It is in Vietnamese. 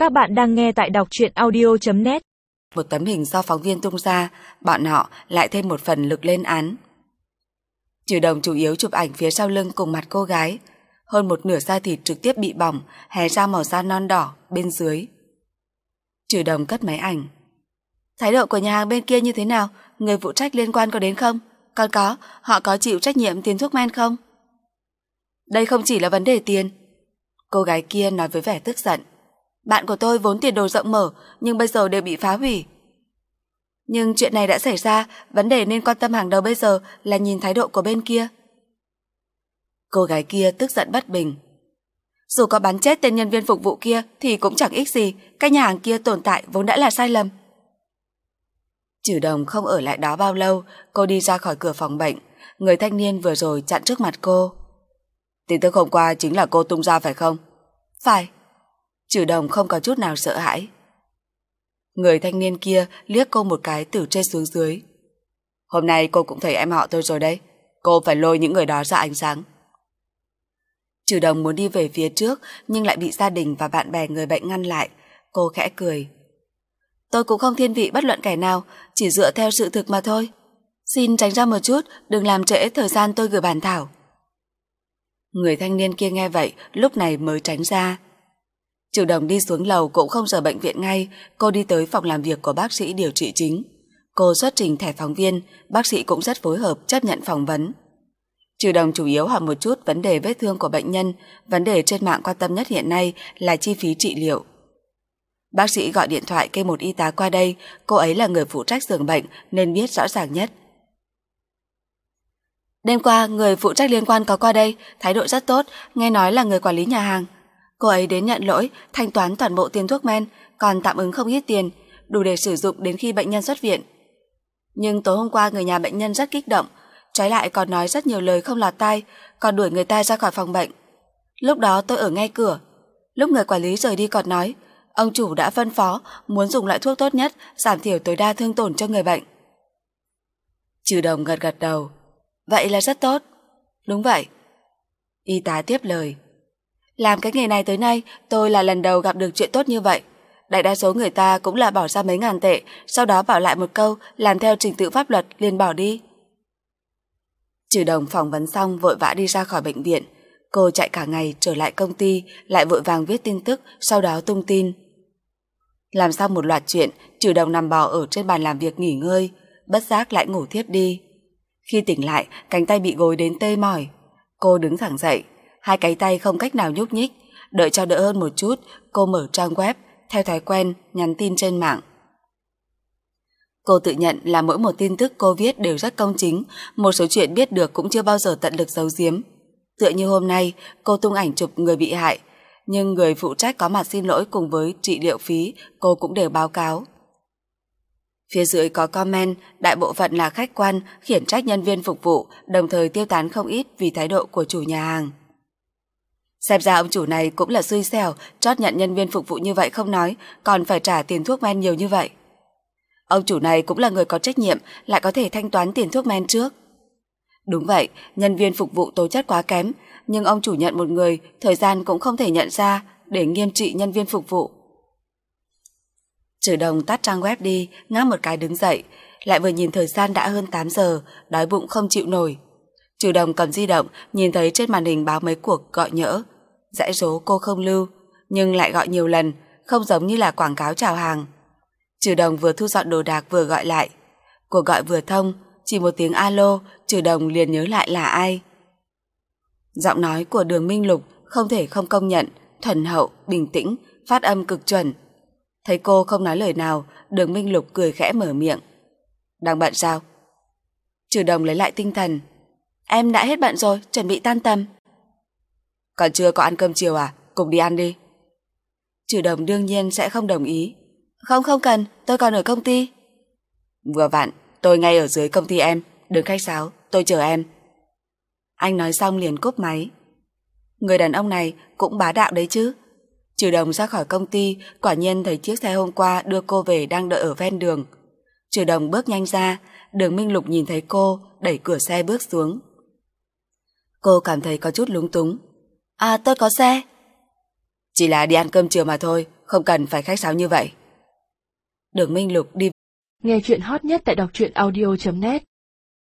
Các bạn đang nghe tại đọc truyện audio.net. Một tấm hình do phóng viên tung ra, bọn họ lại thêm một phần lực lên án. Trừ Đồng chủ yếu chụp ảnh phía sau lưng cùng mặt cô gái. Hơn một nửa da thịt trực tiếp bị bỏng, hé ra màu da non đỏ bên dưới. Trừ Đồng cất máy ảnh. Thái độ của nhà hàng bên kia như thế nào? Người phụ trách liên quan có đến không? Còn có, họ có chịu trách nhiệm tiền thuốc men không? Đây không chỉ là vấn đề tiền. Cô gái kia nói với vẻ tức giận. Bạn của tôi vốn tiền đồ rộng mở, nhưng bây giờ đều bị phá hủy. Nhưng chuyện này đã xảy ra, vấn đề nên quan tâm hàng đầu bây giờ là nhìn thái độ của bên kia. Cô gái kia tức giận bất bình. Dù có bắn chết tên nhân viên phục vụ kia thì cũng chẳng ích gì, cái nhà hàng kia tồn tại vốn đã là sai lầm. Trừ Đồng không ở lại đó bao lâu, cô đi ra khỏi cửa phòng bệnh. Người thanh niên vừa rồi chặn trước mặt cô. Tin tức hôm qua chính là cô tung ra phải không? Phải. Trừ Đồng không có chút nào sợ hãi. Người thanh niên kia liếc cô một cái từ trên xuống dưới. Hôm nay cô cũng thấy em họ tôi rồi đấy. Cô phải lôi những người đó ra ánh sáng. Trừ Đồng muốn đi về phía trước nhưng lại bị gia đình và bạn bè người bệnh ngăn lại. Cô khẽ cười. Tôi cũng không thiên vị bất luận kẻ nào, chỉ dựa theo sự thực mà thôi. Xin tránh ra một chút, đừng làm trễ thời gian tôi gửi bản thảo. Người thanh niên kia nghe vậy, lúc này mới tránh ra. Trừ Đồng đi xuống lầu cũng không rời bệnh viện ngay, cô đi tới phòng làm việc của bác sĩ điều trị chính. Cô xuất trình thẻ phóng viên, bác sĩ cũng rất phối hợp chấp nhận phỏng vấn. Trừ Đồng chủ yếu hỏi một chút vấn đề vết thương của bệnh nhân, vấn đề trên mạng quan tâm nhất hiện nay là chi phí trị liệu. Bác sĩ gọi điện thoại kêu một y tá qua đây, cô ấy là người phụ trách giường bệnh nên biết rõ ràng nhất. Đêm qua, người phụ trách liên quan có qua đây, thái độ rất tốt, nghe nói là người quản lý nhà hàng. Cô ấy đến nhận lỗi, thanh toán toàn bộ tiền thuốc men, còn tạm ứng không ít tiền, đủ để sử dụng đến khi bệnh nhân xuất viện. Nhưng tối hôm qua người nhà bệnh nhân rất kích động, trái lại còn nói rất nhiều lời không lọt tai, còn đuổi người ta ra khỏi phòng bệnh. Lúc đó tôi ở ngay cửa. Lúc người quản lý rời đi còn nói, ông chủ đã phân phó muốn dùng loại thuốc tốt nhất, giảm thiểu tối đa thương tổn cho người bệnh. Trừ Đồng gật gật đầu. Vậy là rất tốt. Đúng vậy. Y tá tiếp lời. Làm cái nghề này tới nay, tôi là lần đầu gặp được chuyện tốt như vậy. Đại đa số người ta cũng là bỏ ra mấy ngàn tệ, sau đó bảo lại một câu, làm theo trình tự pháp luật, liền bỏ đi. Trừ Đồng phỏng vấn xong vội vã đi ra khỏi bệnh viện. Cô chạy cả ngày trở lại công ty, lại vội vàng viết tin tức, sau đó tung tin. Làm xong một loạt chuyện, Trừ Đồng nằm bò ở trên bàn làm việc nghỉ ngơi, bất giác lại ngủ thiếp đi. Khi tỉnh lại, cánh tay bị gối đến tê mỏi. Cô đứng thẳng dậy, hai cái tay không cách nào nhúc nhích. Đợi cho đỡ hơn một chút, cô mở trang web, theo thói quen, nhắn tin trên mạng. Cô tự nhận là mỗi một tin tức cô viết đều rất công chính, một số chuyện biết được cũng chưa bao giờ tận lực giấu giếm. Tựa như hôm nay, cô tung ảnh chụp người bị hại, nhưng người phụ trách có mặt xin lỗi cùng với trị liệu phí, cô cũng đều báo cáo. Phía dưới có comment, đại bộ phận là khách quan, khiển trách nhân viên phục vụ, đồng thời tiêu tán không ít vì thái độ của chủ nhà hàng. Xem ra ông chủ này cũng là xui xẻo, chót nhận nhân viên phục vụ như vậy không nói, còn phải trả tiền thuốc men nhiều như vậy. Ông chủ này cũng là người có trách nhiệm, lại có thể thanh toán tiền thuốc men trước. Đúng vậy, nhân viên phục vụ tố chất quá kém, nhưng ông chủ nhận một người, thời gian cũng không thể nhận ra để nghiêm trị nhân viên phục vụ. Trừ Đồng tắt trang web đi, ngáp một cái đứng dậy, lại vừa nhìn thời gian đã hơn 8 giờ, đói bụng không chịu nổi. Trừ Đồng cầm di động, nhìn thấy trên màn hình báo mấy cuộc gọi nhỡ. Dãy số cô không lưu, nhưng lại gọi nhiều lần, không giống như là quảng cáo chào hàng. Trừ Đồng vừa thu dọn đồ đạc vừa gọi lại. Cuộc gọi vừa thông, chỉ một tiếng alo, Trừ Đồng liền nhớ lại là ai. Giọng nói của Đường Minh Lục không thể không công nhận, thuần hậu, bình tĩnh, phát âm cực chuẩn. Thấy cô không nói lời nào, Đường Minh Lục cười khẽ mở miệng. Đang bận sao? Trừ Đồng lấy lại tinh thần. Em đã hết bận rồi, chuẩn bị tan tầm. Còn chưa có ăn cơm chiều à? Cùng đi ăn đi. Trừ Đồng đương nhiên sẽ không đồng ý. Không cần, tôi còn ở công ty. Vừa vặn, tôi ngay ở dưới công ty em, đừng khách sáo, tôi chờ em. Anh nói xong liền cúp máy. Người đàn ông này cũng bá đạo đấy chứ. Trừ Đồng ra khỏi công ty, quả nhiên thấy chiếc xe hôm qua đưa cô về đang đợi ở ven đường. Trừ Đồng bước nhanh ra, Đường Minh Lục nhìn thấy cô, đẩy cửa xe bước xuống. Cô cảm thấy có chút lúng túng. À, tôi có xe. Chỉ là đi ăn cơm chiều mà thôi, không cần phải khách sáo như vậy. Đường Minh Lục đi. Nghe chuyện hot nhất tại đọc truyện audio.net